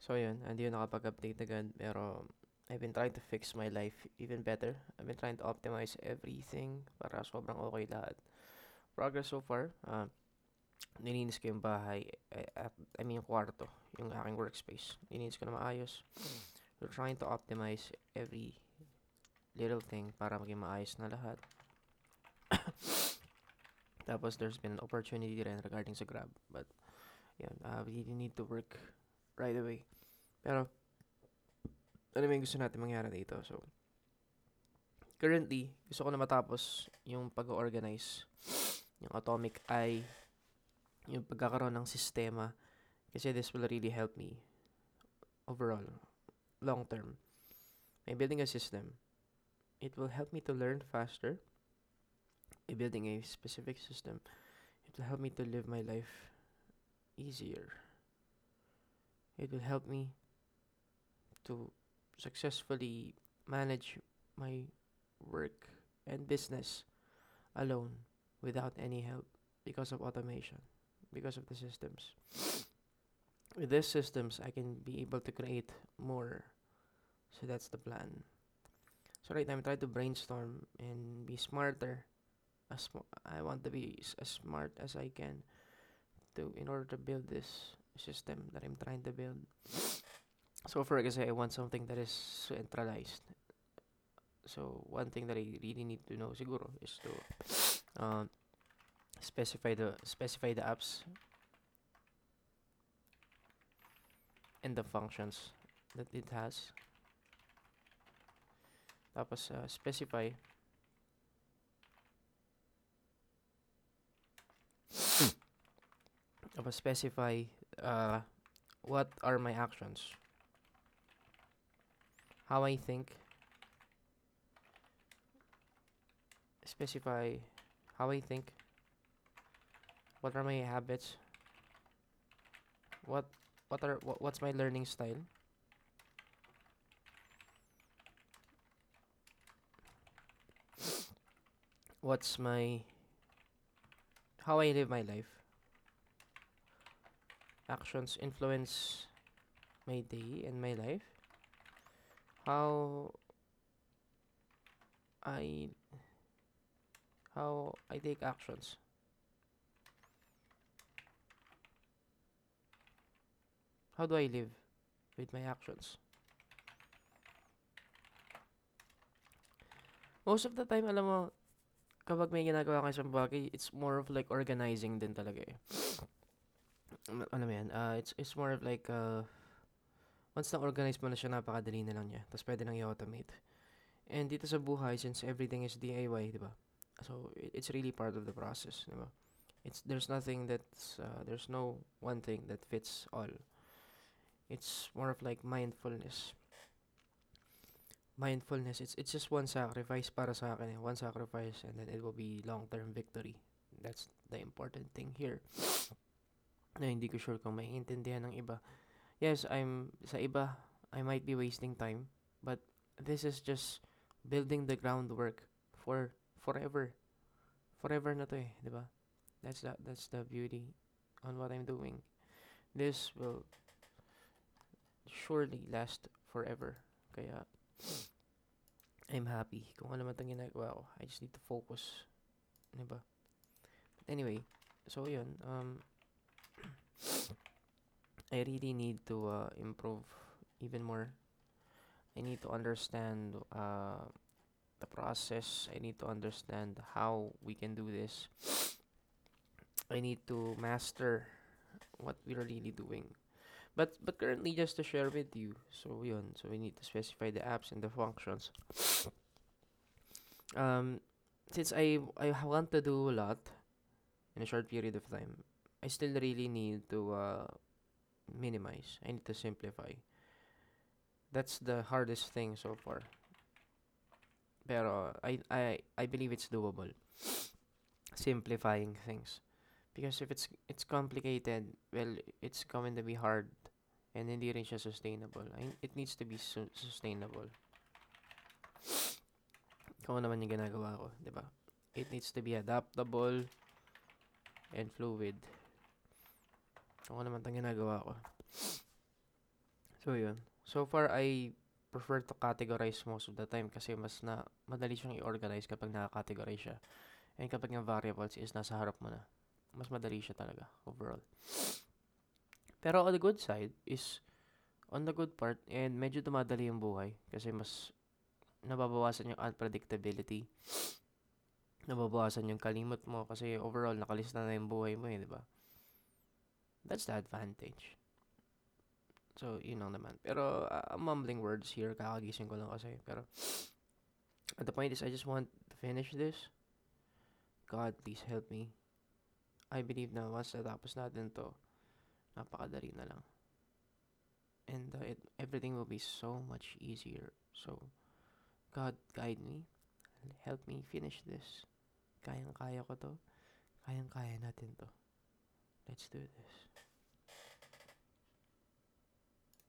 So yun, hindi yun nakapag-update agad, pero I've been trying to fix my life even better. I've been trying to optimize everything para sobrang okay lahat. Progress so far, nilinis ko yung bahay, I mean yung kwarto, yung aking workspace. Nilinis ko na maayos. We're trying to optimize every little thing para maging maayos na lahat. Tapos there's been an opportunity rin regarding sa Grab. But yun, we really need to work right away. Pero ano may gusto natin mangyari dito? So, currently, gusto ko na matapos yung pag-organize, yung atomic eye, yung pagkakaroon ng sistema. Kasi this will really help me overall, long term. By building a system, it will help me to learn faster. By building a specific system, it will help me to live my life easier. It will help me to successfully manage my work and business alone without any help because of automation, because of the systems. With these systems, I can be able to create more. So that's the plan. So right now, I'm trying to brainstorm and be smarter. I want to be as smart as I can to in order to build this system that I'm trying to build. So for example, I want something that is centralized. So one thing that I really need to know siguro is to specify the apps and the functions that it has. Tapos specify uh, what are my actions, how I think, specify how I think, what are my habits, what what's my learning style, what's my how I live my life. Actions influence my day and my life. How I I take actions. How do I live with my actions? Most of the time, alam mo, kapag may ginagawa ka isang bagay, it's more of like organizing din talaga eh. Alam mo yan, it's more of like, once na-organize mo na siya, napakadali na lang niya. Tapos pwede nang i-automate. And dito sa buhay, since everything is DIY, di ba? So, it's really part of the process, di ba? There's nothing there's no one thing that fits all. It's more of like mindfulness. It's just one sacrifice para sa akin eh. One sacrifice and then it will be long-term victory. That's the important thing here. Na hindi ko sure kung maiintindihan ng iba. Yes, sa iba, I might be wasting time, but this is just building the groundwork for forever. Forever na to eh, di ba? That's the beauty on what I'm doing. This will surely last forever. Kaya I'm happy kung ano man itong ginagawa ko. I just need to focus. Diba? But anyway, so yun. I really need to improve even more. I need to understand the process. I need to understand how we can do this. I need to master what we're really doing. But currently, just to share with you. So yun. So we need to specify the apps and the functions. Um, since I want to do a lot in a short period of time, I still really need to minimize. I need to simplify. That's the hardest thing so far. Pero I believe it's doable. Simplifying things. Because if it's complicated, well, it's going to be hard and hindi rin siya sustainable. It needs to be sustainable. Kung ano naman yung ginagawa ko, di ba? It needs to be adaptable and fluid. Kung ano naman itong ginagawa ko. So, yun. So far, I prefer to categorize most of the time kasi mas na madali siyang i-organize kapag naka-categorize siya. And kapag yung variables is nasa harap mo na, mas madali siya talaga overall. Pero on the good side is, on the good part, and medyo tumadali yung buhay kasi mas nababawasan yung unpredictability, nababawasan yung kalimot mo kasi overall nakalista na yung buhay mo eh, di ba? That's the advantage. So, yun lang naman. Pero, mumbling words here, kakagising ko lang kasi. Pero, the point is, I just want to finish this. God, please help me. I believe na once natapos natin to, napakadali na lang. And everything will be so much easier. So, God, guide me. Help me finish this. Kayang-kaya ko to. Kayang-kaya natin to. Let's do this.